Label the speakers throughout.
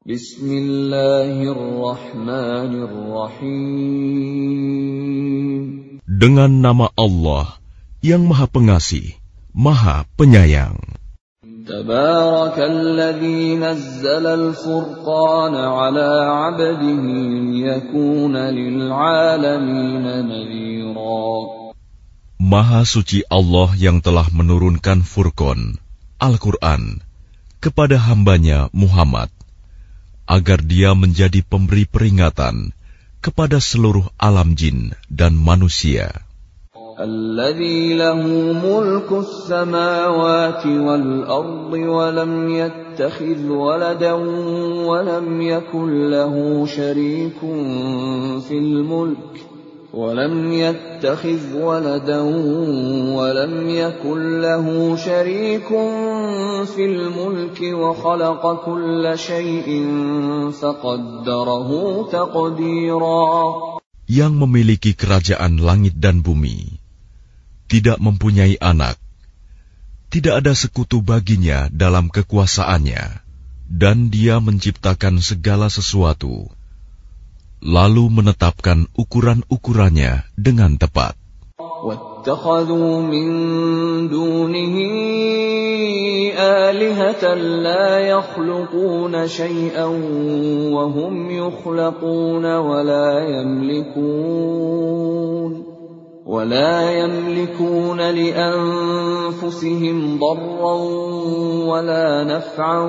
Speaker 1: Bismillahirrahmanirrahim.
Speaker 2: Dengan nama Allah yang Maha Pengasih, Maha Penyayang.
Speaker 1: Tabarakalladzi nazzala al-furqana 'ala 'abdihi liyakuna lil'alamina nadhira.
Speaker 2: Maha suci Allah yang telah menurunkan Furqan, Al-Quran, kepada hambanya Muhammad, agar dia menjadi pemberi peringatan kepada seluruh alam jin dan manusia.
Speaker 1: Alladzi lahu mulkus samawati wal ardi wa lam yattakhidh waladan wa lam yakul lahu syarikun fil mulk ولم يتخذ ولدا ولم يكن له شريك في الملك وخلق كل شيء فقدره تقديرا.
Speaker 2: Yang memiliki kerajaan langit dan bumi, tidak mempunyai anak, tidak ada sekutu baginya dalam kekuasaannya, dan dia menciptakan segala sesuatu, lalu menetapkan ukuran-ukurannya dengan tepat.
Speaker 1: وَاتَّخَذُوا مِن دُونِهِ آلِهَةً لَّا يَخْلُقُونَ شَيْئًا وَهُمْ يُخْلَقُونَ وَلَا يَمْلِكُونَ لِأَنفُسِهِمْ ضَرًّا وَلَا نَفْعًا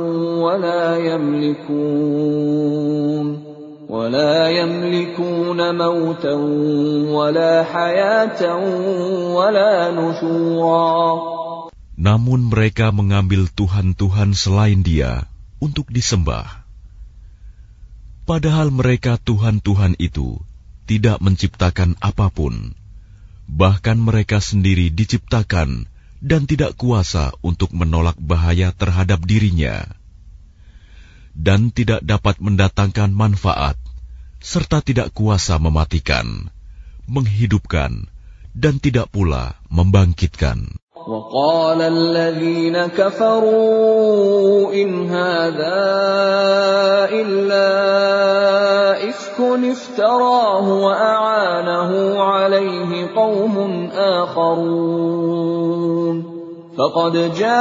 Speaker 1: ولا يملكون موتا ولا حياة ولا نشورا.
Speaker 2: Namun mereka mengambil Tuhan-Tuhan selain Dia untuk disembah. Padahal mereka Tuhan-Tuhan itu tidak menciptakan apapun. Bahkan mereka sendiri diciptakan dan tidak kuasa untuk menolak bahaya terhadap dirinya, dan tidak dapat mendatangkan manfaat, serta tidak kuasa mematikan, menghidupkan, dan tidak pula membangkitkan.
Speaker 1: وَقَالَ الَّذِينَ كَفَرُوا إِنْ هَذَا إِلَّا إِفْكٌ افْتَرَاهُ وَأَعَانَهُ عَلَيْهِ قَوْمٌ آخَرُونَ فَقَدْ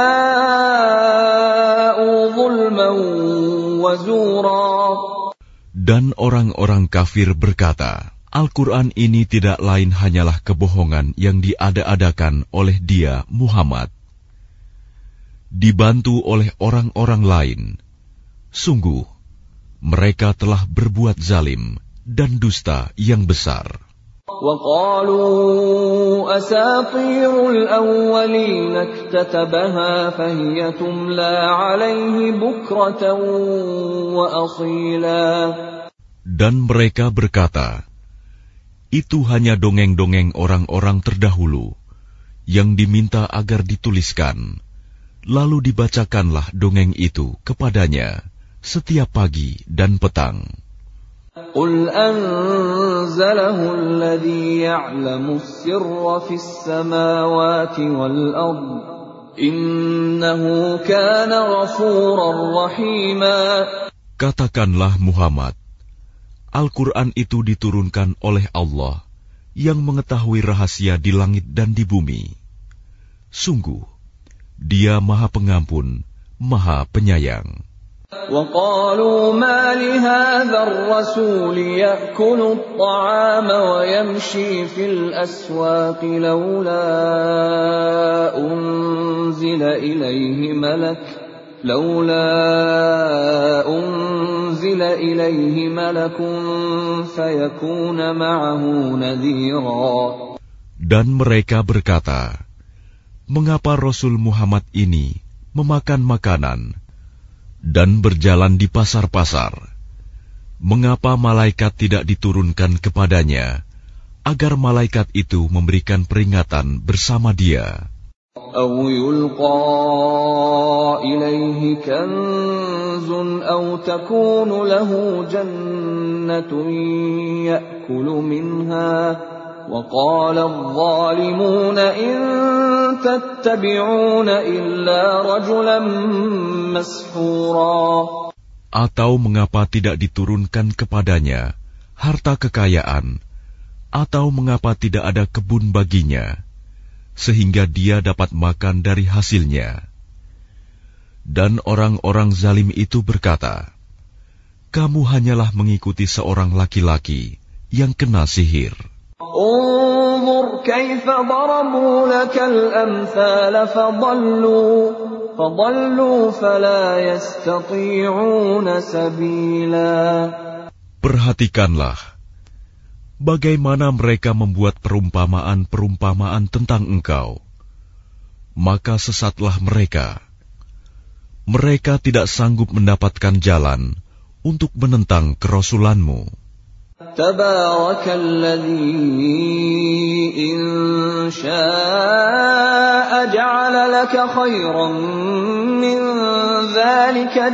Speaker 1: جَاءُوا ظُلْمًا وَزُورًا.
Speaker 2: Dan orang-orang kafir berkata, Al-Quran ini tidak lain hanyalah kebohongan yang diada-adakan oleh dia, Muhammad, dibantu oleh orang-orang lain. Sungguh, mereka telah berbuat zalim dan dusta yang besar.
Speaker 1: وَقَالُوا أَسَاطِيرُ الْأَوَّلِينَ اكْتَتَبَهَا فَهِيَ تُمْلَى عَلَيْهِ بُكْرَةً وَأَصِيلًا.
Speaker 2: Dan mereka berkata, itu hanya dongeng-dongeng orang-orang terdahulu yang diminta agar dituliskan, lalu dibacakanlah dongeng itu kepadanya setiap pagi dan petang.
Speaker 1: قُلْ أَنزَلَهُ الَّذِي يَعْلَمُ السِّرَّ فِي السَّمَاوَاتِ وَالْأَرْضِ إِنَّهُ كَانَ غَفُورًا رَّحِيمًا.
Speaker 2: Katakanlah Muhammad, Al-Quran itu diturunkan oleh Allah yang mengetahui rahasia di langit dan di bumi. Sungguh, Dia Maha Pengampun, Maha Penyayang.
Speaker 1: وَقَالُوا مَا لِهَذَا الرَّسُولِ يَأْكُلُ الطَّعَامَ وَيَمْشِي فِي الْأَسْوَاقِ لَوْلَا أُنزِلَ إِلَيْهِ مَلَكٌ فَيَكُونَ مَعَهُ نَذِيرًا.
Speaker 2: Dan mereka berkata, mengapa Rasul Muhammad ini memakan makanan dan berjalan di pasar-pasar? Mengapa malaikat tidak diturunkan kepadanya, agar malaikat itu memberikan peringatan bersama dia?
Speaker 1: أَوْ يُلْقَى إِلَيْهِ كَنزٌ أَوْ تَكُونُ لَهُ جَنَّةٌ يَأْكُلُ مِنْهَا وَقَالَ الظَّالِمُونَ إِن تَتَّبِعُونَ إِلَّا رَجُلًا مَّسْحُورًا.
Speaker 2: Atau mengapa tidak diturunkan kepadanya harta kekayaan, atau mengapa tidak ada kebun baginya, sehingga dia dapat makan dari hasilnya? Dan orang-orang zalim itu berkata, kamu hanyalah mengikuti seorang laki-laki yang kena sihir.
Speaker 1: Unzur kaifa darabu lakal amthal fadallu fala yastati'una sabila.
Speaker 2: Perhatikanlah bagaimana mereka membuat perumpamaan-perumpamaan tentang engkau, maka sesatlah mereka. Mereka tidak sanggup mendapatkan jalan untuk menentang kerasulanmu.
Speaker 1: Tabarakalladzi in syaa'a ja'ala laka khairan min dzalika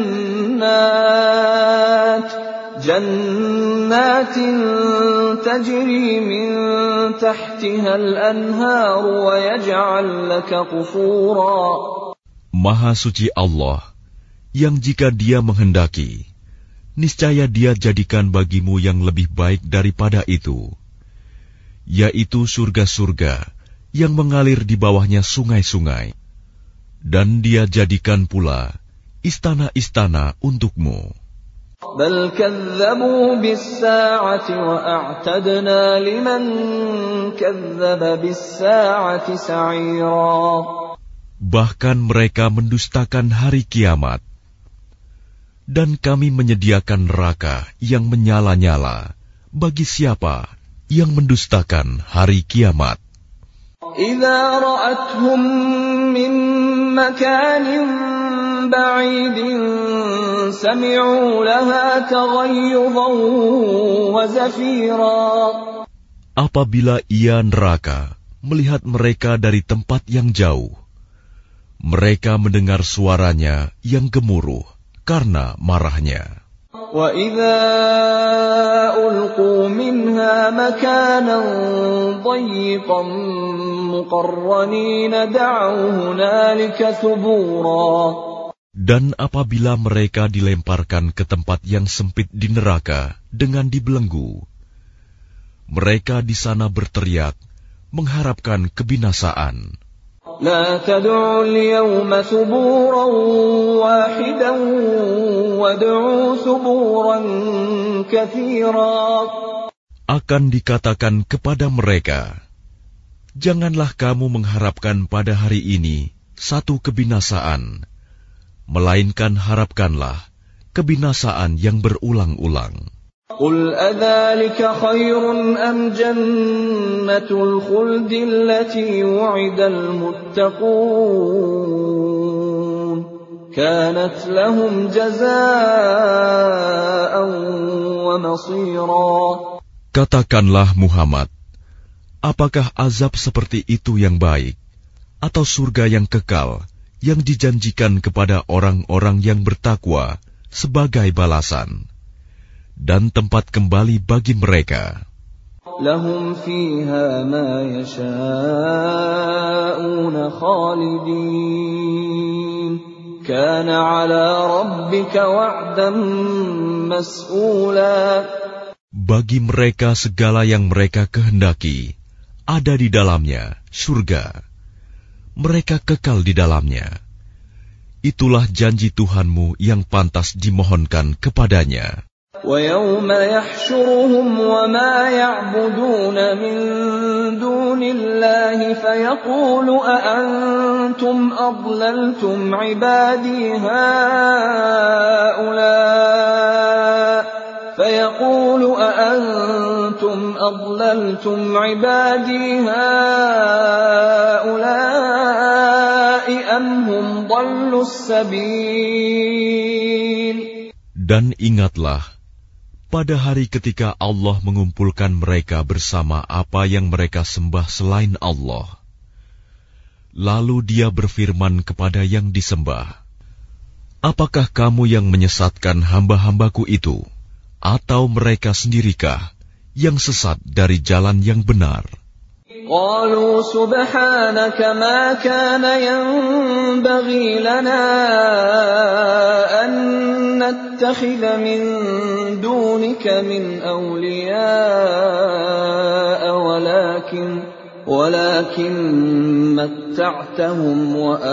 Speaker 1: jannatin tajri min tahtiha al-anhar wa yaj'al laka qusura.
Speaker 2: Maha suci Allah, yang jika Dia menghendaki, niscaya Dia jadikan bagimu yang lebih baik daripada itu, yaitu surga-surga yang mengalir di bawahnya sungai-sungai, dan Dia jadikan pula istana-istana untukmu.
Speaker 1: Bal kadzabu bis-saa'ati wa a'tadna liman kadzdzaba bis-saa'ati sa'ira.
Speaker 2: Bahkan mereka mendustakan hari kiamat, dan kami menyediakan neraka yang menyala-nyala bagi siapa yang mendustakan hari kiamat.
Speaker 1: Idza ra'athum min makanin ba'idin sami'u laha taghayyuzan wa zafira.
Speaker 2: Apabila ia neraka melihat mereka dari tempat yang jauh, mereka mendengar suaranya yang gemuruh karena marahnya.
Speaker 1: Wa idza ulqu minha makanan dayyiqan muqarranin da'u hunalika thubura.
Speaker 2: Dan apabila mereka dilemparkan ke tempat yang sempit di neraka dengan dibelenggu, mereka di sana berteriak mengharapkan kebinasaan.
Speaker 1: La tad'u al-yawma thuburan wahidan wad'u thuburan katsira.
Speaker 2: Akan dikatakan kepada mereka, janganlah kamu mengharapkan pada hari ini satu kebinasaan, melainkan harapkanlah kebinasaan yang berulang-ulang.
Speaker 1: Qul adzalika khairun am jannatul khuldi allati wu'idal muttaqun kanat lahum jazaa'an wa masira.
Speaker 2: Katakanlah Muhammad, apakah azab seperti itu yang baik, atau surga yang kekal yang dijanjikan kepada orang-orang yang bertakwa sebagai balasan dan tempat kembali bagi mereka?
Speaker 1: Lahum fiha ma yasha'una khalidin kana 'ala rabbika wa'dan mas'ula.
Speaker 2: Bagi mereka segala yang mereka kehendaki ada di dalamnya surga. Mereka kekal di dalamnya. Itulah janji Tuhanmu yang pantas dimohonkan kepadanya.
Speaker 1: وَيَوْمَ يَحْشُرُهُمْ وَمَا يَعْبُدُونَ مِن دُونِ اللَّهِ فَيَقُولُ أَأَنْتُمْ أَضْلَلْتُمْ عِبَادِي هَؤُلَاءِ أَمْ هُمْ ضَلُّوا السَّبِيلَ.
Speaker 2: Dan ingatlah pada hari ketika Allah mengumpulkan mereka bersama apa yang mereka sembah selain Allah. Lalu Dia berfirman kepada yang disembah, apakah kamu yang menyesatkan hamba-hambaku itu, atau mereka sendirikah yang sesat dari jalan yang benar?
Speaker 1: قالوا سبحانك ما كان ينبغي لنا أن نتخذ من دونك من أولياء ولكن متعتهم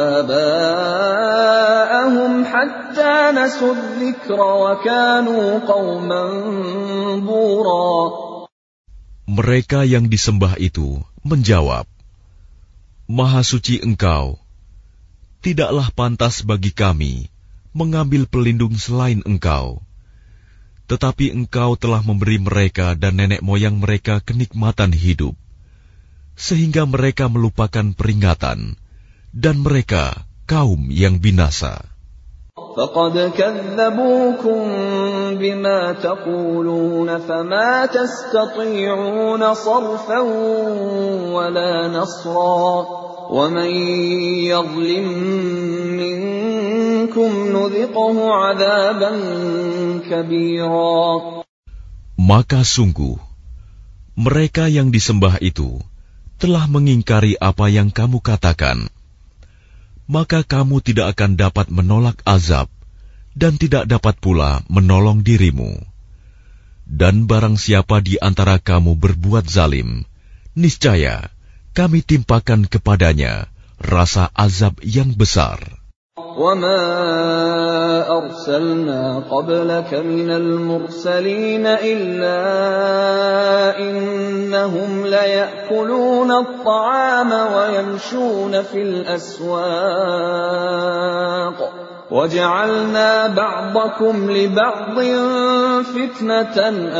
Speaker 1: وآباءهم حتى نسوا الذكر وكانوا قوما بورا.
Speaker 2: Mereka yang disembah itu menjawab, Maha suci Engkau, tidaklah pantas bagi kami mengambil pelindung selain Engkau. Tetapi Engkau telah memberi mereka dan nenek moyang mereka kenikmatan hidup, sehingga mereka melupakan peringatan, dan mereka kaum yang binasa.
Speaker 1: فَقَدْ كَذَّبُوكُمْ بِمَا تَقُولُونَ فَمَا تَسْتَطِيعُونَ صَرْفًا وَلَا نَصْرًا وَمَنْ يَظْلِمْ مِنْكُمْ نُذِقْهُ عَذَابًا كَبِيرًا.
Speaker 2: Maka sungguh, mereka yang disembah itu telah mengingkari apa yang kamu katakan. Maka kamu tidak akan dapat menolak azab, dan tidak dapat pula menolong dirimu. Dan barang siapa di antara kamu berbuat zalim, niscaya kami timpakan kepadanya rasa azab yang besar.
Speaker 1: وَمَا أَرْسَلْنَا قَبْلَكَ مِنَ الْمُرْسَلِينَ إِلَّا إِنَّهُمْ لَيَأْكُلُونَ الطَّعَامَ وَيَمْشُونَ فِي الْأَسْوَاقِ وَجَعَلْنَا بَعْضَكُمْ لِبَعْضٍ فِتْنَةً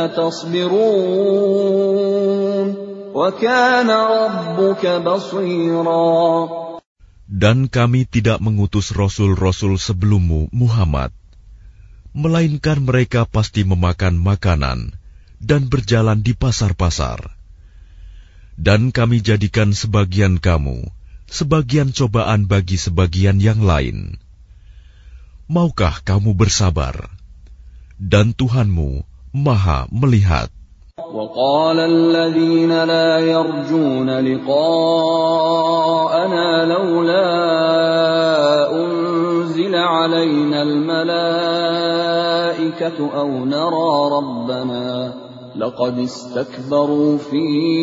Speaker 1: أَتَصْبِرُونَ وَكَانَ رَبُّكَ بَصِيرًا.
Speaker 2: Dan kami tidak mengutus rasul-rasul sebelummu, Muhammad, melainkan mereka pasti memakan makanan dan berjalan di pasar-pasar. Dan kami jadikan sebagian kamu sebagian cobaan bagi sebagian yang lain. Maukah kamu bersabar? Dan Tuhanmu Maha melihat.
Speaker 1: وَقَالَ الَّذِينَ لَا يَرْجُونَ لِقَاءَنَا لَوْلَا أُنْزِلَ عَلَيْنَا الْمَلَائِكَةُ أَوْ نَرَى رَبَّنَا لَقَدِ اسْتَكْبَرُوا فِي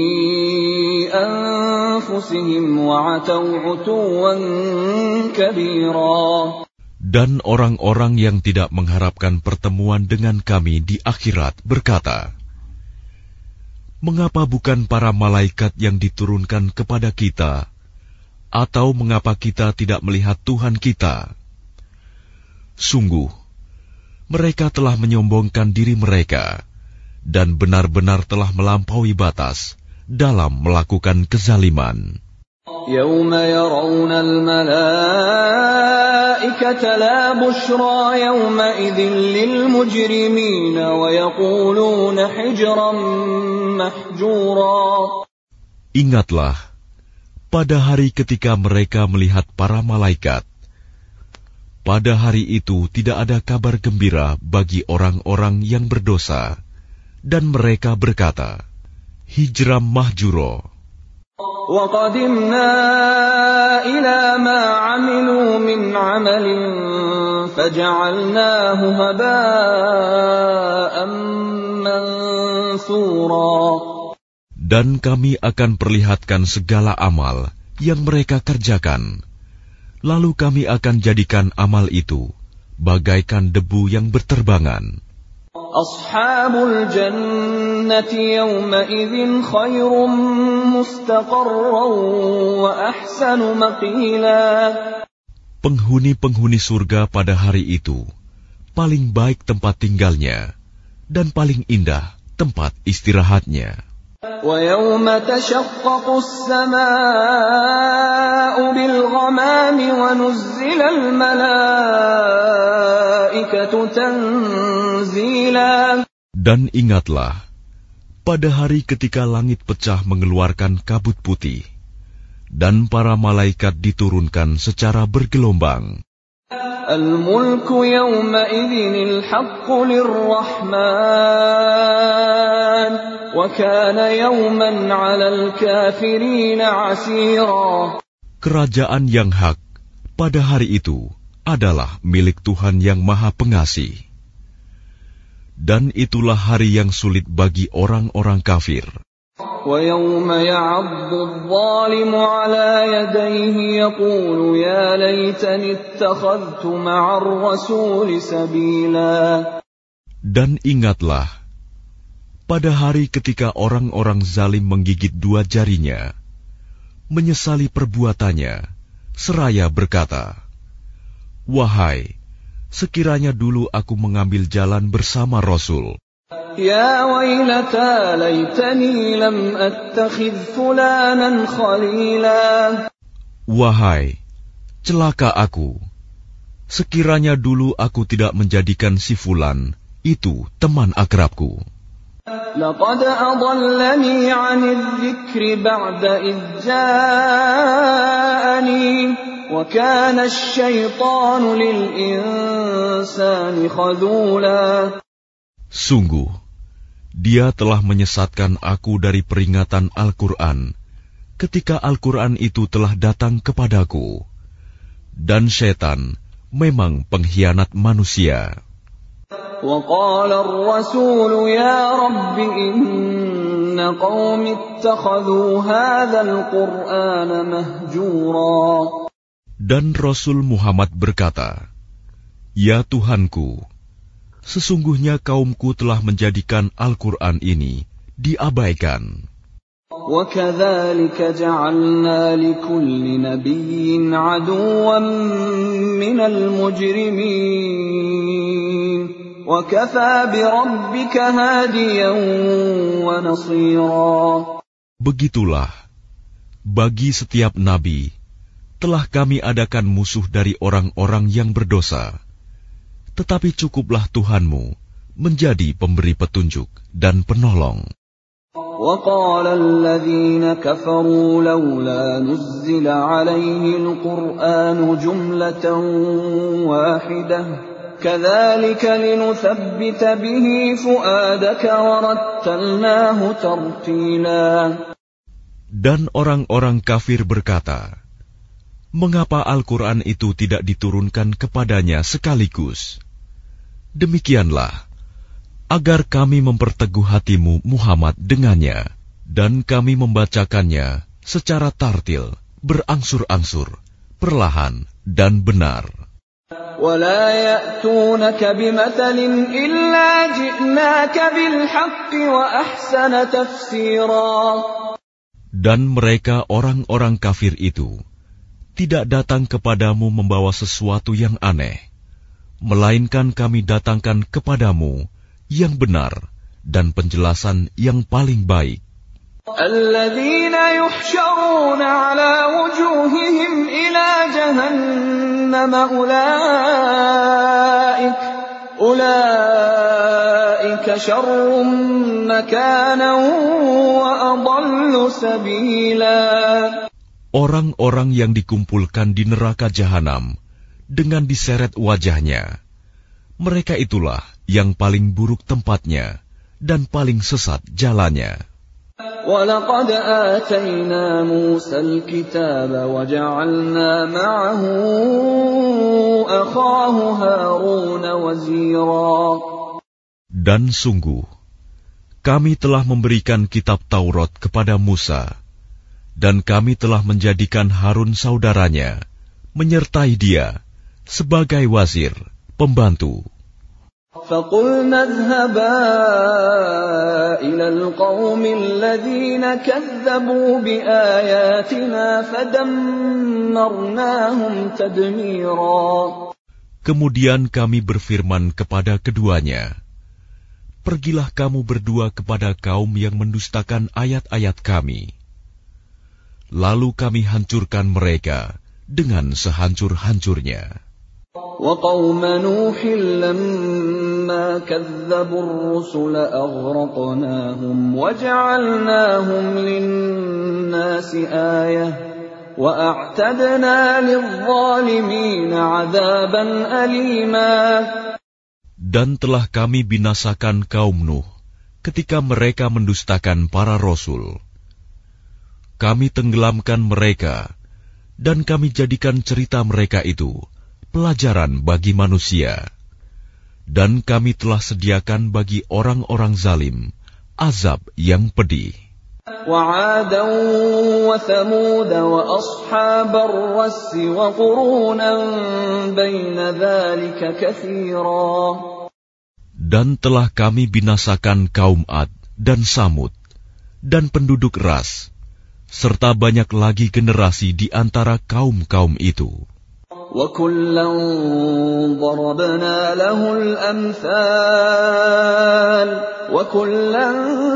Speaker 1: أَنفُسِهِمْ وَعَتَوْا عُتُوًّا كَبِيرًا.
Speaker 2: Dan orang-orang yang tidak mengharapkan pertemuan dengan kami di akhirat berkata, mengapa bukan para malaikat yang diturunkan kepada kita? Atau mengapa kita tidak melihat Tuhan kita? Sungguh, mereka telah menyombongkan diri mereka, dan benar-benar telah melampaui batas dalam melakukan kezaliman.
Speaker 1: يَوْمَ يَرَوْنَ الْمَلَائِكَةَ لَا بُشْرَى يَوْمَئِذٍ لِلْمُجْرِمِينَ وَيَقُولُونَ حِجْرًا مَحْجُورًا.
Speaker 2: Ingatlah, pada hari ketika mereka melihat para malaikat, pada hari itu tidak ada kabar gembira bagi orang-orang yang berdosa, dan mereka berkata, hijram mahjuro.
Speaker 1: وَقَدِمْنَا إِلَى مَا عَمِلُوا مِنْ عَمَلٍ فَجَعَلْنَاهُ هَبَاءً مَنْثُورًا.
Speaker 2: Dan kami akan perlihatkan segala amal yang mereka kerjakan, lalu kami akan jadikan amal itu bagaikan debu yang berterbangan.
Speaker 1: Ashabul jannati yawma idzin khairum mustaqarran wa ahsanu maqila.
Speaker 2: Penghuni-penghuni surga pada hari itu paling baik tempat tinggalnya dan paling indah tempat istirahatnya.
Speaker 1: Wa yawma tashaqqaqu as-samaa'u bil ghamami wa nuzzila al malaa'ikatu tanzila.
Speaker 2: Dan ingatlah, pada hari ketika langit pecah mengeluarkan kabut putih, dan para malaikat diturunkan secara bergelombang.
Speaker 1: Al-mulku yawma idhinil haqqu lirrahman wa kana yawman 'alal kafirina 'asira.
Speaker 2: Kerajaan yang hak pada hari itu adalah milik Tuhan yang Maha Pengasih. Dan itulah hari yang sulit bagi orang-orang kafir.
Speaker 1: وَيَوْمَ يَعَضُّ الظَّالِمُ عَلَى يَدَيْهِ يَقُولُ يَا لَيْتَنِي اتَّخَذْتُ مَعَ الرَّسُولِ سَبِيلًا.
Speaker 2: Dan ingatlah, pada hari ketika orang-orang zalim menggigit dua jarinya, menyesali perbuatannya, seraya berkata, "Wahai, sekiranya dulu aku mengambil jalan bersama Rasul.
Speaker 1: Ya wailata laitani lam attakhidh fulanan khalila."
Speaker 2: Wahai, celaka aku, sekiranya dulu aku tidak menjadikan si fulan itu teman akrabku.
Speaker 1: Laqad adallani 'anidh dhikri ba'da idh ja'ani wa kana asy-syaitanu lil insani khadhula.
Speaker 2: Sungguh, dia telah menyesatkan aku dari peringatan Al-Quran ketika Al-Quran itu telah datang kepadaku, dan syaitan memang pengkhianat manusia.
Speaker 1: وَقَالَ الرَّسُولُ يَا رَبِّ إِنَّ قَوْمِي اتَّخَذُوا هَذَا الْقُرْآنَ مَهْجُورًا.
Speaker 2: Dan Rasul Muhammad berkata, "Ya Tuhanku, sesungguhnya kaumku telah menjadikan Al-Quran ini diabaikan."
Speaker 1: وَكَذَلِكَ جَعَلْنَا لِكُلِّ نَبِيٍّ عَدُوًّا مِّنَ الْمُجْرِمِينَ وَكَفَى بِرَبِّكَ هَادِيًا وَنَصِيرًا.
Speaker 2: Begitulah, bagi setiap nabi telah kami adakan musuh dari orang-orang yang berdosa. Tetapi cukuplah Tuhanmu menjadi pemberi petunjuk dan penolong.
Speaker 1: وَقَالَ الَّذِينَ كَفَرُوا لَوْلَا نُزِّلَ عَلَيْهِ الْقُرْآنُ جُمْلَةً وَاحِدَةً كَذَلِكَ لِنُثَبِّتَ بِهِ فُؤَادَكَ وَرَتَّلْنَاهُ تَرْتِيلًا.
Speaker 2: Dan orang-orang kafir berkata, "Mengapa Al-Quran itu tidak diturunkan kepadanya sekaligus?" Demikianlah, agar kami memperteguh hatimu Muhammad dengannya, dan kami membacakannya secara tartil, berangsur-angsur, perlahan dan benar.
Speaker 1: وَلَا يَأْتُونَكَ بِمَثَلٍ إِلَّا جِئْنَاكَ بِالْحَقِّ وَأَحْسَنَ تَفْسِيرًا.
Speaker 2: Dan mereka orang-orang kafir itu tidak datang kepadamu membawa sesuatu yang aneh, melainkan kami datangkan kepadamu yang benar dan penjelasan yang paling baik.
Speaker 1: الَّذِينَ يُحْشَرُونَ عَلَى وُجُوهِهِمْ إِلَى جَهَنَّمَ أُولَئِكَ شَرٌّ مَكَانًا وَأَضَلُّ سَبِيلًا.
Speaker 2: Orang-orang yang dikumpulkan di neraka jahanam dengan diseret wajahnya, mereka itulah yang paling buruk tempatnya dan paling sesat jalannya.
Speaker 1: وَلَقَدْ آتَيْنَا مُوسَى الْكِتَابَ وَجَعَلْنَا مَعَهُ أَخَاهُ هَارُونَ وَزِيرًا. Dan
Speaker 2: sungguh, kami telah memberikan kitab Taurat kepada Musa, dan kami telah menjadikan Harun saudaranya, menyertai dia sebagai wazir, pembantu.
Speaker 1: فَقُلْنَا اذْهَبَا إِلَى الْقَوْمِ الَّذِينَ كَذَّبُوا بِآيَاتِنَا فَدَمَّرْنَاهُمْ تَدْمِيرًا.
Speaker 2: Kemudian kami berfirman kepada keduanya, "Pergilah kamu berdua kepada kaum yang mendustakan ayat-ayat kami. Lalu kami hancurkan mereka dengan sehancur-hancurnya."
Speaker 1: وَقَوْمَ نُوحٍ لَمَّا كَذَّبُوا الرُّسُلَ أَغْرَقْنَاهُمْ وَجَعَلْنَاهُمْ لِلنَّاسِ آيَةً وَأَعْتَدْنَا لِلظَّالِمِينَ عَذَابًا أَلِيمًا.
Speaker 2: Dan telah kami binasakan kaum Nuh ketika mereka mendustakan para rasul. Kami tenggelamkan mereka, dan kami jadikan cerita mereka itu pelajaran bagi manusia. Dan kami telah sediakan bagi orang-orang zalim azab yang pedih.
Speaker 1: وَعَادًا وَثَمُودَ وَأَصْحَابَ الرَّسِّ وَقُرُونًا بَيْنَ ذَلِكَ كَثِيرًا.
Speaker 2: Dan telah kami binasakan kaum Ad dan Samud dan penduduk Ras, serta banyak lagi generasi di antara kaum-kaum itu.
Speaker 1: وَكُلًّا ضَرَبْنَا لَهُ الْأَمْثَالَ وَكُلًّا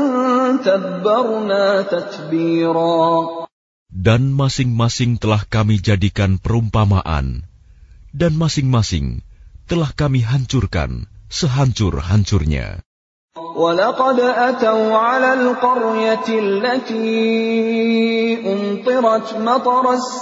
Speaker 1: تَبَّرْنَا تَتْبِيرًا.
Speaker 2: Dan masing-masing telah kami jadikan perumpamaan, dan masing-masing telah kami hancurkan sehancur-hancurnya.
Speaker 1: وَلَقَدْ أَتَوْا عَلَى الْقَرْيَةِ الَّتِي أُمْطِرَتْ مَطَرَ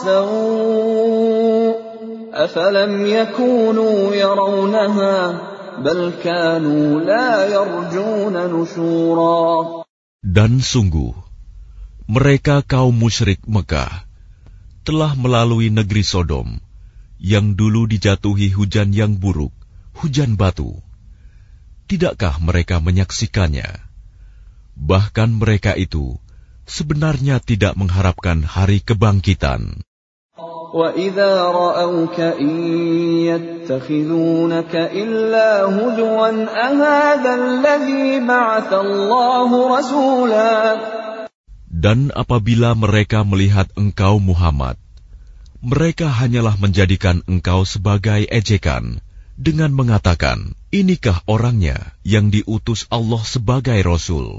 Speaker 1: السَّوْءِ أَفَلَمْ يَكُونُوا يَرَوْنَهَا بَلْ كَانُوا لَا يَرْجُونَ نُشُورًا.
Speaker 2: Dan sungguh, mereka kaum musyrik Mekah telah melalui negeri Sodom, yang dulu dijatuhi hujan yang buruk, hujan batu. Tidakkah mereka menyaksikannya? Bahkan mereka itu sebenarnya tidak mengharapkan hari kebangkitan.
Speaker 1: وَإِذَا رَأَوْكَ إِن يَتَّخِذُونَكَ إِلَّا هُزُوًا أَهَذَا الَّذِي بَعَثَ اللَّهُ رَسُولًا.
Speaker 2: Dan apabila mereka melihat engkau Muhammad, mereka hanyalah menjadikan engkau sebagai ejekan dengan mengatakan, inikah orangnya yang diutus Allah sebagai Rasul?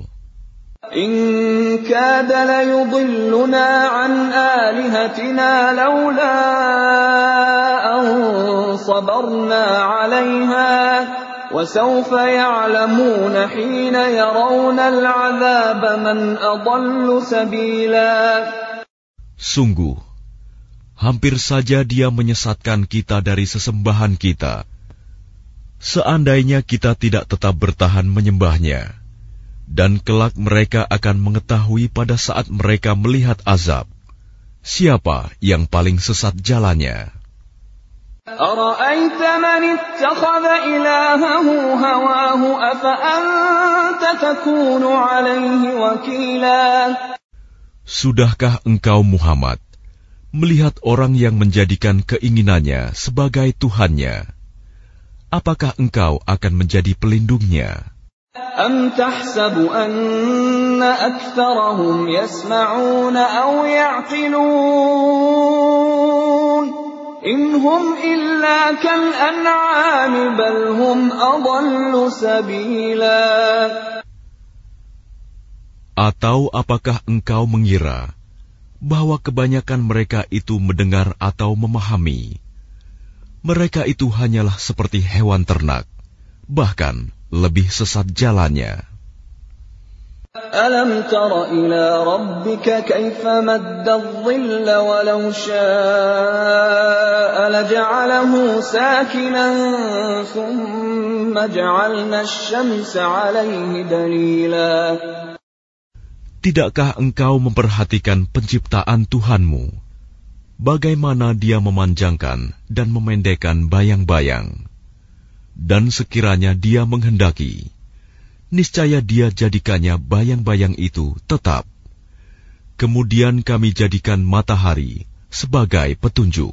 Speaker 1: إِن كَادَ لَيُضِلُّنَا عَنْ آلِهَتِنَا لَوْلَا أَن صَبَرْنَا عَلَيْهَا وَسَوْفَ يَعْلَمُونَ حِينَ يَرَوْنَ الْعَذَابَ مَنْ أَضَلُّ سَبِيلًا.
Speaker 2: Sungguh, hampir saja dia menyesatkan kita dari sesembahan kita. Seandainya kita tidak tetap bertahan menyembahnya, dan kelak mereka akan mengetahui pada saat mereka melihat azab, siapa yang paling sesat jalannya.
Speaker 1: أَرَأَيْتَ مَنِ اتَّخَذَ إِلَٰهَهُ هَوَاهُ أَفَأَنتَ تَكُونُ عَلَيْهِ وَكِيلًا.
Speaker 2: Sudahkah engkau Muhammad melihat orang yang menjadikan keinginannya sebagai Tuhannya? Apakah engkau akan menjadi pelindungnya?
Speaker 1: أَمْ تَحْسَبُ أَنَّ أَكْثَرَهُمْ يَسْمَعُونَ أَوْ يَعْقِلُونَ إِنْ هُمْ إِلَّا كَالْأَنْعَامِ بَلْ هُمْ أَضَلُّ سَبِيلًا.
Speaker 2: Atau apakah engkau mengira bahwa kebanyakan mereka itu mendengar atau memahami? Mereka itu hanyalah seperti hewan ternak, bahkan lebih sesat jalannya.
Speaker 1: أَلَمْ تَرَ إِلَى رَبِّكَ كَيْفَ مَدَّ الظِّلَّ وَلَوْ شَاءَ لَجَعَلَهُ سَاكِنًا ثُمَّ جَعَلْنَا الشَّمْسَ عَلَيْهِ دَلِيلًا.
Speaker 2: Tidakkah engkau memperhatikan penciptaan Tuhanmu, bagaimana Dia memanjangkan dan memendekkan bayang-bayang? Dan sekiranya Dia menghendaki, niscaya Dia jadikannya bayang-bayang itu tetap. Kemudian kami jadikan matahari sebagai petunjuk.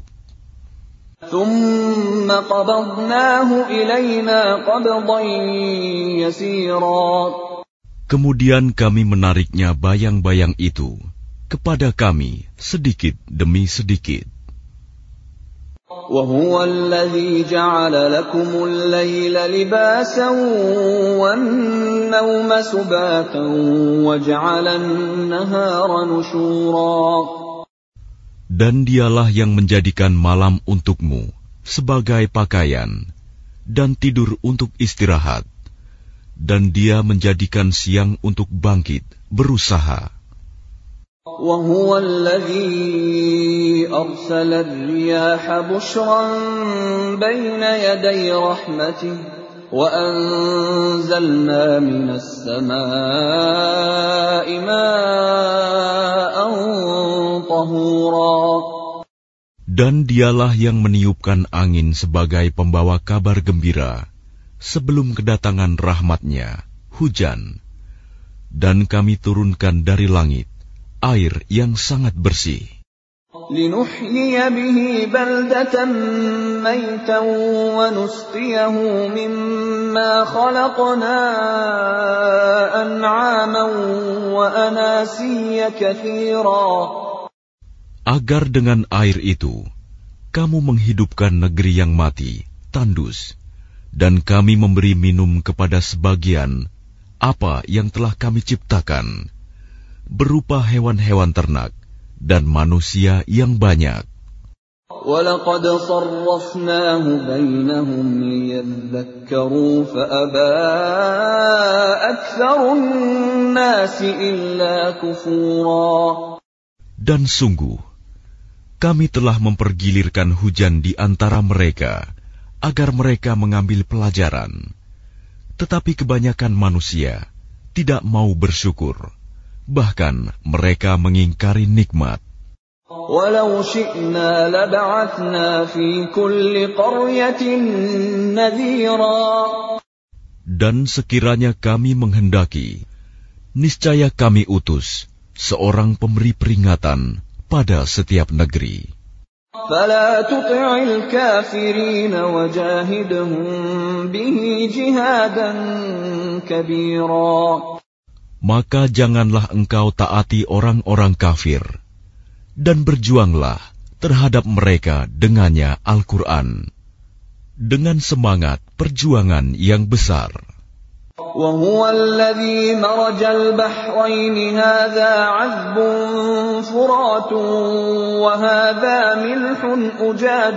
Speaker 1: ثُمَّ قَبَضْنَاهُ إِلَيْنَا قَبْضًا يَسِيرًا.
Speaker 2: Kemudian kami menariknya bayang-bayang itu kepada kami sedikit demi sedikit.
Speaker 1: وَهُوَ الَّذِي جَعَلَ لَكُمُ اللَّيْلَ لِبَاسًا وَالنَّوْمَ سُبَاتًا وَجَعَلَ النَّهَارَ نُشُورًا.
Speaker 2: Dan Dialah yang menjadikan malam untukmu sebagai pakaian dan tidur untuk istirahat, dan Dia menjadikan siang untuk bangkit, berusaha.
Speaker 1: وهو الذي أرسل الرياح بشرا بين يدي رحمته وأنزلنا من السماء ماء طهورا.
Speaker 2: Dan dialah yang meniupkan angin sebagai pembawa kabar gembira sebelum kedatangan rahmat-Nya, hujan. Dan kami turunkan dari langit air yang sangat bersih.
Speaker 1: لِنُحْيِيَ بِهِ بَلْدَةً مَيْتًا وَنُسْقِيَهُ مِمَّا خَلَقْنَا أَنْعَامًا وَأَنَاسِيَّ كَثِيرًا.
Speaker 2: Agar dengan air itu kamu menghidupkan negeri yang mati, tandus, dan kami memberi minum kepada sebagian apa yang telah kami ciptakan, berupa hewan-hewan ternak dan manusia yang banyak.
Speaker 1: وَلَقَدْ صَرَّفْنَاهُ بَيْنَهُمْ لِيَذَّكَّرُوا فَأَبَى أَكْثَرُ النَّاسِ إِلَّا كُفُورًا.
Speaker 2: Dan sungguh, kami telah mempergilirkan hujan di antara mereka agar mereka mengambil pelajaran. Tetapi kebanyakan manusia tidak mau bersyukur, bahkan mereka mengingkari nikmat.
Speaker 1: وَلَوْ شِئْنَا لَبَعَثْنَا فِي كُلِّ قَرْيَةٍ نَذِيرًا.
Speaker 2: Dan sekiranya kami menghendaki, niscaya kami utus seorang pemberi peringatan pada setiap negeri.
Speaker 1: فَلَا تُطِعِ الْكَافِرِينَ وَجَاهِدْهُمْ بِهِ جِهَادًا كَبِيرًا.
Speaker 2: Maka janganlah engkau taati orang-orang kafir, dan berjuanglah terhadap mereka dengannya Al-Quran, dengan semangat perjuangan yang besar.
Speaker 1: وَهُوَ الَّذِي مَرَجَ الْبَحْرَيْنِ هَذَا عَذْبٌ فُرَاتٌ وَهَذَا مِلْحٌ أُجَاجٌ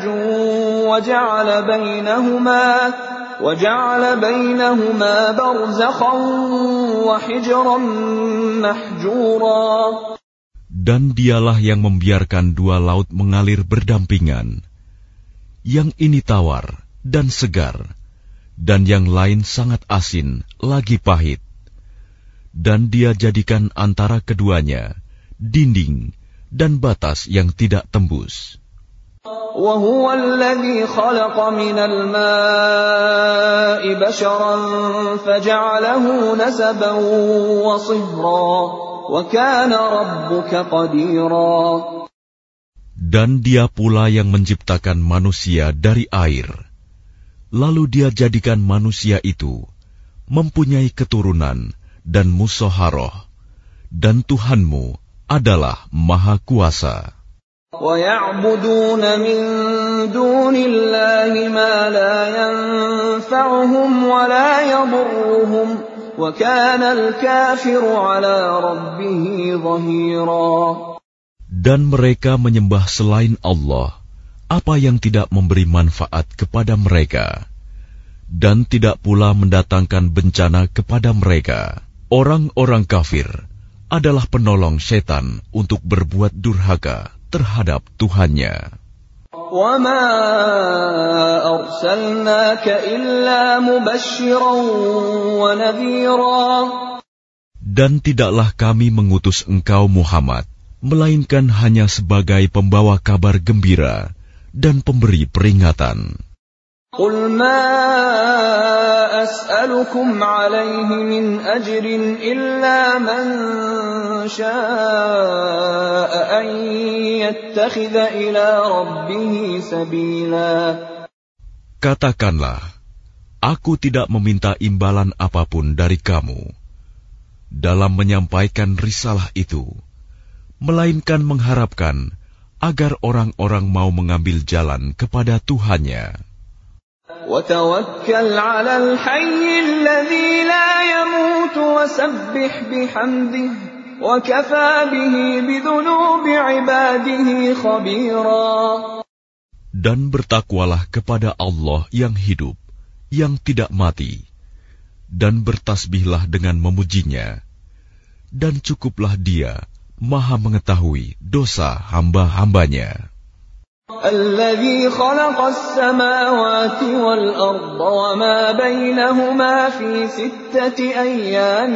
Speaker 1: وَجَعَلَ بَيْنَهُمَا بَرْزَخًا وَحِجْرًا مَحْجُورًا.
Speaker 2: Dan dialah yang membiarkan dua laut mengalir berdampingan, yang ini tawar dan segar, dan yang lain sangat asin lagi pahit. Dan Dia jadikan antara keduanya dinding dan batas yang tidak tembus.
Speaker 1: وَهُوَ الَّذِي خَلَقَ مِنَ الْمَاءِ بَشَرًا فَجَعَلَهُ نَسَبًا وَصِهْرًا وَكَانَ رَبُّكَ قَدِيرًا.
Speaker 2: Dan Dia pula yang menciptakan manusia dari air, lalu Dia jadikan manusia itu mempunyai keturunan dan musyawarah, dan Tuhanmu adalah Maha Kuasa.
Speaker 1: وَيَعْبُدُونَ مِن دُونِ اللَّهِ مَا لَا يَنفَعُهُمْ وَلَا يَضُرُّهُمْ وَكَانَ الْكَافِرُ عَلَى رَبِّهِ ظَهِيرًا. Dan
Speaker 2: mereka menyembah selain Allah apa yang tidak memberi manfaat kepada mereka, dan tidak pula mendatangkan bencana kepada mereka. Orang-orang kafir adalah penolong setan untuk berbuat durhaka terhadap Tuhannya.
Speaker 1: وَمَا أَرْسَلْنَاكَ إِلَّا مُبَشِّرًا وَنَذِيرًا.
Speaker 2: Dan tidaklah kami mengutus engkau Muhammad, melainkan hanya sebagai pembawa kabar gembira dan pemberi peringatan.
Speaker 1: قُلْ مَا أَسْأَلُكُمْ عَلَيْهِ مِنْ أَجْرٍ إِلَّا مَنْ شَاءَ أَنْ يَتَّخِذَ إِلَى رَبِّهِ سَبِيلًا.
Speaker 2: Katakanlah, aku tidak meminta imbalan apapun dari kamu dalam menyampaikan risalah itu, melainkan mengharapkan agar orang-orang mau mengambil jalan kepada Tuhannya.
Speaker 1: وَتَوَكَّلْ عَلَى الْحَيِّ الَّذِي لَا يَمُوتُ وَسَبِّحْ بِحَمْدِهِ وَكَفَى بِهِ بِذُنُوبِ عِبَادِهِ خَبِيرًا.
Speaker 2: Dan bertakwalah kepada Allah yang hidup, yang tidak mati, dan bertasbihlah dengan memujinya, dan cukuplah Dia Maha mengetahui dosa hamba-hambanya.
Speaker 1: الذي خلق السماوات والأرض وما بينهما في 6 أيام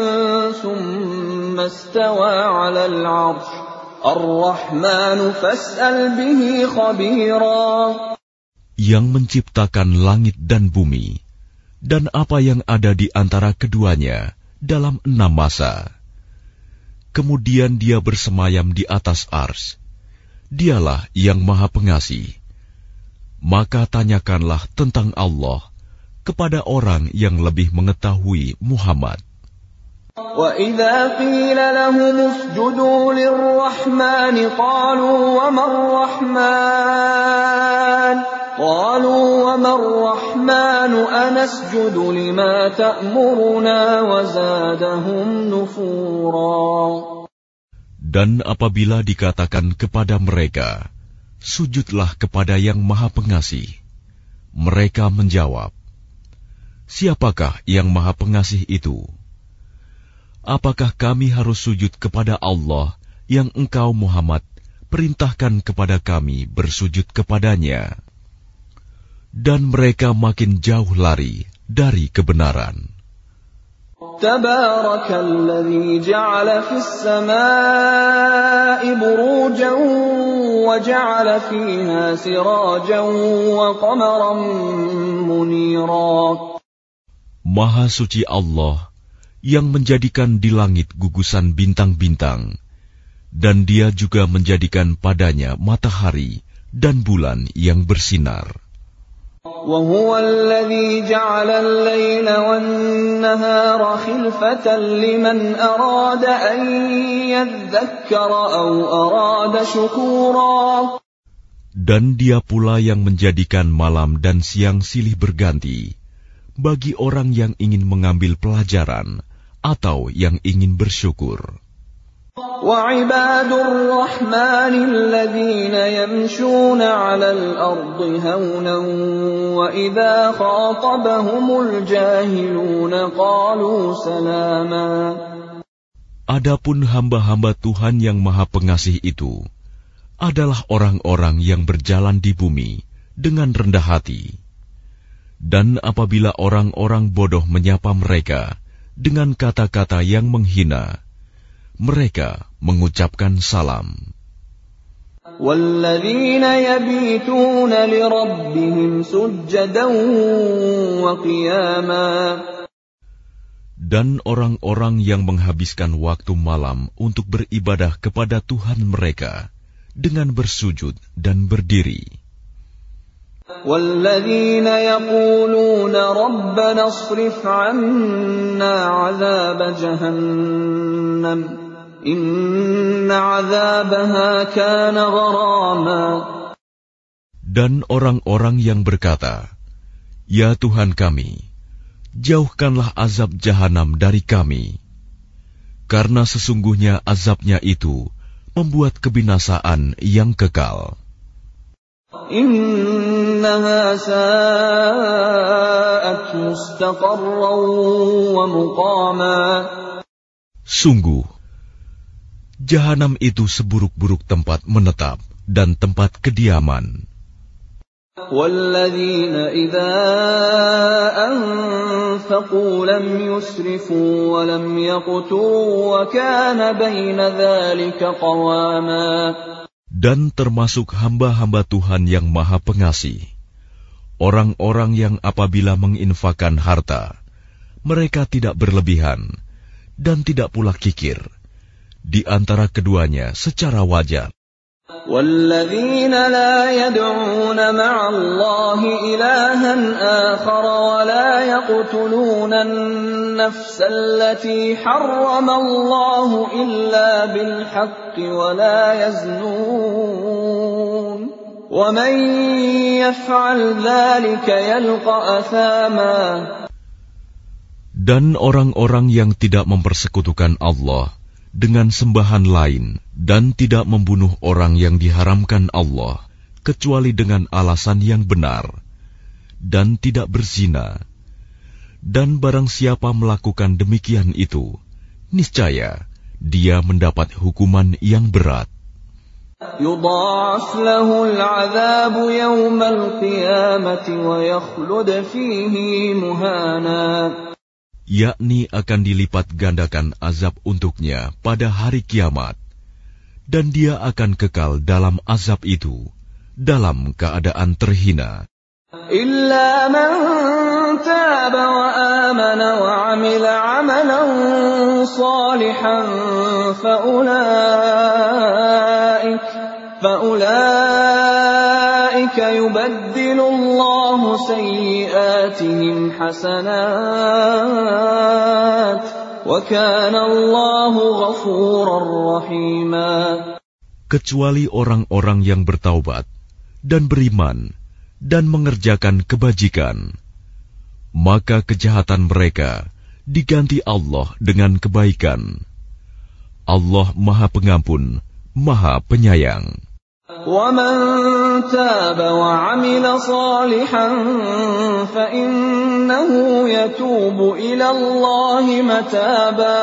Speaker 1: ثم استوى على العرش الرحمن فاسأل به خبيرا.
Speaker 2: Yang menciptakan langit dan bumi dan apa yang ada di antara keduanya dalam 6 masa. Kemudian dia bersemayam di atas ars. Dialah yang Maha Pengasih. Maka tanyakanlah tentang Allah kepada orang yang lebih mengetahui Muhammad.
Speaker 1: وَإِذَا قِيلَ لَهُمُ اسْجُدُوا لِلرَّحْمَنِ قَالُوا وَمَا الرَّحْمَنُ أَنَسْجُدُ لِمَا تَأْمُرُنَا وَزَادَهُمْ نُفُورًا.
Speaker 2: Dan apabila dikatakan kepada mereka, sujudlah kepada yang Maha Pengasih, mereka menjawab, siapakah yang Maha Pengasih itu? Apakah kami harus sujud kepada Allah yang engkau Muhammad perintahkan kepada kami bersujud kepadanya? Dan mereka makin jauh lari dari kebenaran.
Speaker 1: تبارك الذي جعل في السماء بروجا وجعل فيها سراجا وقمرا منيرا.
Speaker 2: Maha suci Allah yang menjadikan di langit gugusan bintang-bintang, dan Dia juga menjadikan padanya matahari dan bulan yang bersinar.
Speaker 1: وهو الذي جعل الليل والنهار خلفة لمن أراد أن يذكر أو أراد شكورا.
Speaker 2: Dan Dia pula yang menjadikan malam dan siang silih berganti bagi orang yang ingin mengambil pelajaran atau yang ingin bersyukur.
Speaker 1: وَعِبَادُ الرَّحْمَنِ الَّذِينَ يَمْشُونَ عَلَى الْأَرْضِ هَوْنًا وَإِذَا خَاطَبَهُمُ الْجَاهِلُونَ قَالُوا سَلَامًا. Adapun
Speaker 2: hamba-hamba Tuhan yang Maha Pengasih itu adalah orang-orang yang berjalan di bumi dengan rendah hati. Dan apabila orang-orang bodoh menyapa mereka dengan kata-kata yang menghina, mereka mengucapkan salam.
Speaker 1: وَالَّذِينَ يَبِيتُونَ لِرَبِّهِمْ سُجَّدًا وَقِيَامًا.
Speaker 2: Dan orang-orang yang menghabiskan waktu malam untuk beribadah kepada Tuhan mereka dengan bersujud dan berdiri.
Speaker 1: وَالَّذِينَ يَقُولُونَ رَبَّنَا اصْرِفْ عَنَّا عَذَابَ جَهَنَّمَ إِنَّ عَذَابَهَا كَانَ غَرَامًا.
Speaker 2: Dan orang-orang yang berkata, Ya Tuhan kami, jauhkanlah azab jahanam dari kami, karena sesungguhnya azabnya itu membuat kebinasaan yang kekal.
Speaker 1: إِنَّهَا سَاءَتْ مُسْتَقَرًّا وَمُقَامًا.
Speaker 2: Sungguh, jahanam itu seburuk-buruk tempat menetap dan tempat kediaman.
Speaker 1: وَالَّذِينَ إِذَا أَنفَقُوا لَمْ يُسْرِفُوا وَلَمْ يَقْتُرُوا وَكَانَ بَيْنَ ذَلِكَ قَوَامًا.
Speaker 2: Dan termasuk hamba-hamba Tuhan yang Maha Pengasih, orang-orang yang apabila menginfakkan harta, mereka tidak berlebihan dan tidak pula kikir, di antara keduanya secara wajar.
Speaker 1: وَالَّذِينَ لَا يَدْعُونَ مَعَ اللَّهِ إِلَٰهًا آخَرَ وَلَا يَقْتُلُونَ النَّفْسَ الَّتِي حَرَّمَ اللَّهُ إِلَّا بِالْحَقِّ وَلَا يَزْنُونَ وَمَن يَفْعَلْ ذَلِكَ يَلْقَ أَثَامًا.
Speaker 2: Dan orang-orang yang tidak mempersekutukan Allah dengan sembahan lain dan tidak membunuh orang yang diharamkan Allah kecuali dengan alasan yang benar dan tidak berzina, dan barang siapa melakukan demikian itu, niscaya dia mendapat hukuman yang berat.
Speaker 1: يضاعف له العذاب يوم القيامة ويخلد فيه مهانا.
Speaker 2: Yakni akan dilipat gandakan azab untuknya pada hari kiamat, dan dia akan kekal dalam azab itu dalam keadaan terhina.
Speaker 1: إلا من تاب وآمن وعمل عملا صالحا فأولئك يبدل الله سيئاتهم حسنات وكان الله غفورا رحيما.
Speaker 2: Kecuali orang-orang yang bertaubat dan beriman dan mengerjakan kebajikan, maka kejahatan mereka diganti Allah dengan kebaikan. Allah Maha Pengampun, Maha Penyayang.
Speaker 1: وَمَن تَابَ وَعَمِلَ صَالِحًا فَإِنَّهُ يَتُوبُ إِلَى اللَّهِ مَتَابًا.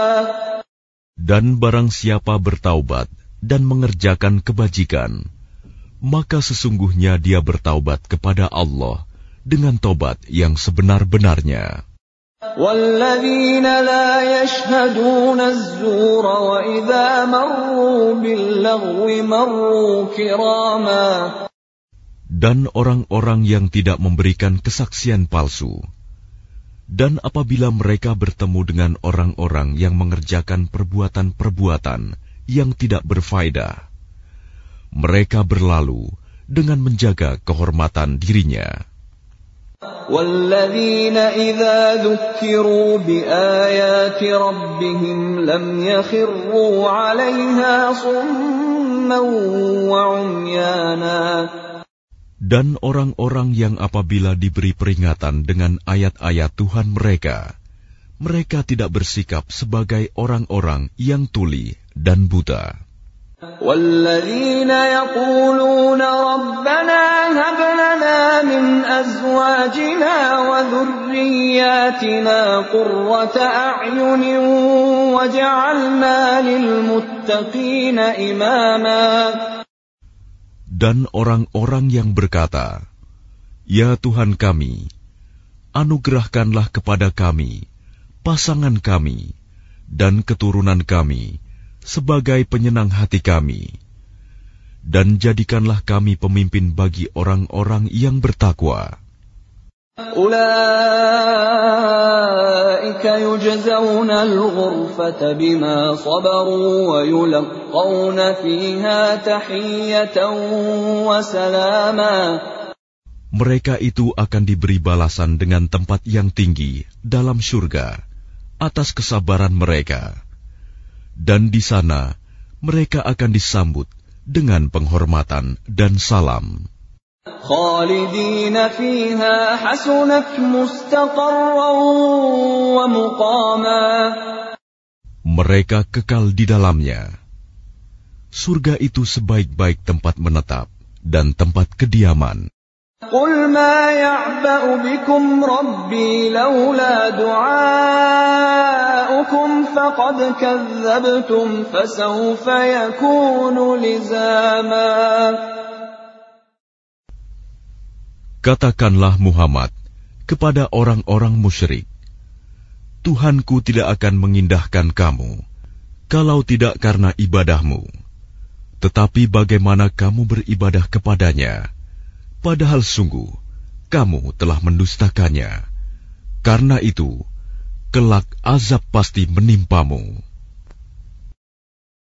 Speaker 2: Dan barang siapa bertaubat dan mengerjakan kebajikan, maka sesungguhnya dia bertaubat kepada Allah dengan taubat yang sebenar-benarnya.
Speaker 1: وَالَّذِينَ لَا يَشْهَدُونَ الزُّورَ وَإِذَا مَرُّوا بِاللَّغْوِ مَرُّوا كِرَامًا.
Speaker 2: Dan orang-orang yang tidak memberikan kesaksian palsu, dan apabila mereka bertemu dengan orang-orang yang mengerjakan perbuatan-perbuatan yang tidak berfaedah, mereka berlalu dengan menjaga kehormatan dirinya.
Speaker 1: وَالَّذِينَ إِذَا ذُكِّرُوا بِآيَاتِ رَبِّهِمْ لَمْ يَخِرُّوا عَلَيْهَا صُمًّا وَعُمْيَانًا.
Speaker 2: Dan orang-orang yang apabila diberi peringatan dengan ayat-ayat Tuhan mereka, mereka tidak bersikap sebagai orang-orang yang tuli dan buta.
Speaker 1: وَالَّذِينَ يَقُولُونَ رَبَّنَا هَبْ لَنَا مِنْ أَزْوَاجِنَا وَذُرِّيَّاتِنَا قُرَّةَ أَعْيُنٍ وَاجْعَلْنَا لِلْمُتَّقِينَ إِمَامًا.
Speaker 2: Dan orang-orang yang berkata, "Ya Tuhan kami, anugerahkanlah kepada kami pasangan kami dan keturunan kami sebagai penyenang hati kami, dan jadikanlah kami pemimpin bagi orang-orang yang bertakwa."
Speaker 1: أُولَئِكَ يُجْزَوْنَ الْغُرْفَةَ بِمَا صَبَرُوا وَيُلَقَّوْنَ فِيهَا تَحِيَّةً وَسَلَامًا.
Speaker 2: Mereka itu akan diberi balasan dengan tempat yang tinggi dalam surga atas kesabaran mereka. Dan di sana mereka akan disambut dengan penghormatan dan salam.
Speaker 1: خَالِدِينَ فِيهَا حَسُنَتْ مُسْتَقَرًّا وَمُقَامًا.
Speaker 2: Mereka kekal di dalamnya. Surga itu sebaik-baik tempat menetap dan tempat kediaman.
Speaker 1: قُلْ مَا يَعْبَأُ بِكُمْ رَبِّي لَوْلَا دُعَاؤُكُمْ فَقَدْ كَذَّبْتُمْ فَسَوْفَ يَكُونُ لِزَامًا.
Speaker 2: Katakanlah Muhammad kepada orang-orang musyrik, Tuhanku tidak akan mengindahkan kamu kalau tidak karena ibadahmu. Tetapi bagaimana kamu beribadah kepadanya, padahal sungguh kamu telah mendustakannya. Karena itu, kelak azab pasti menimpamu.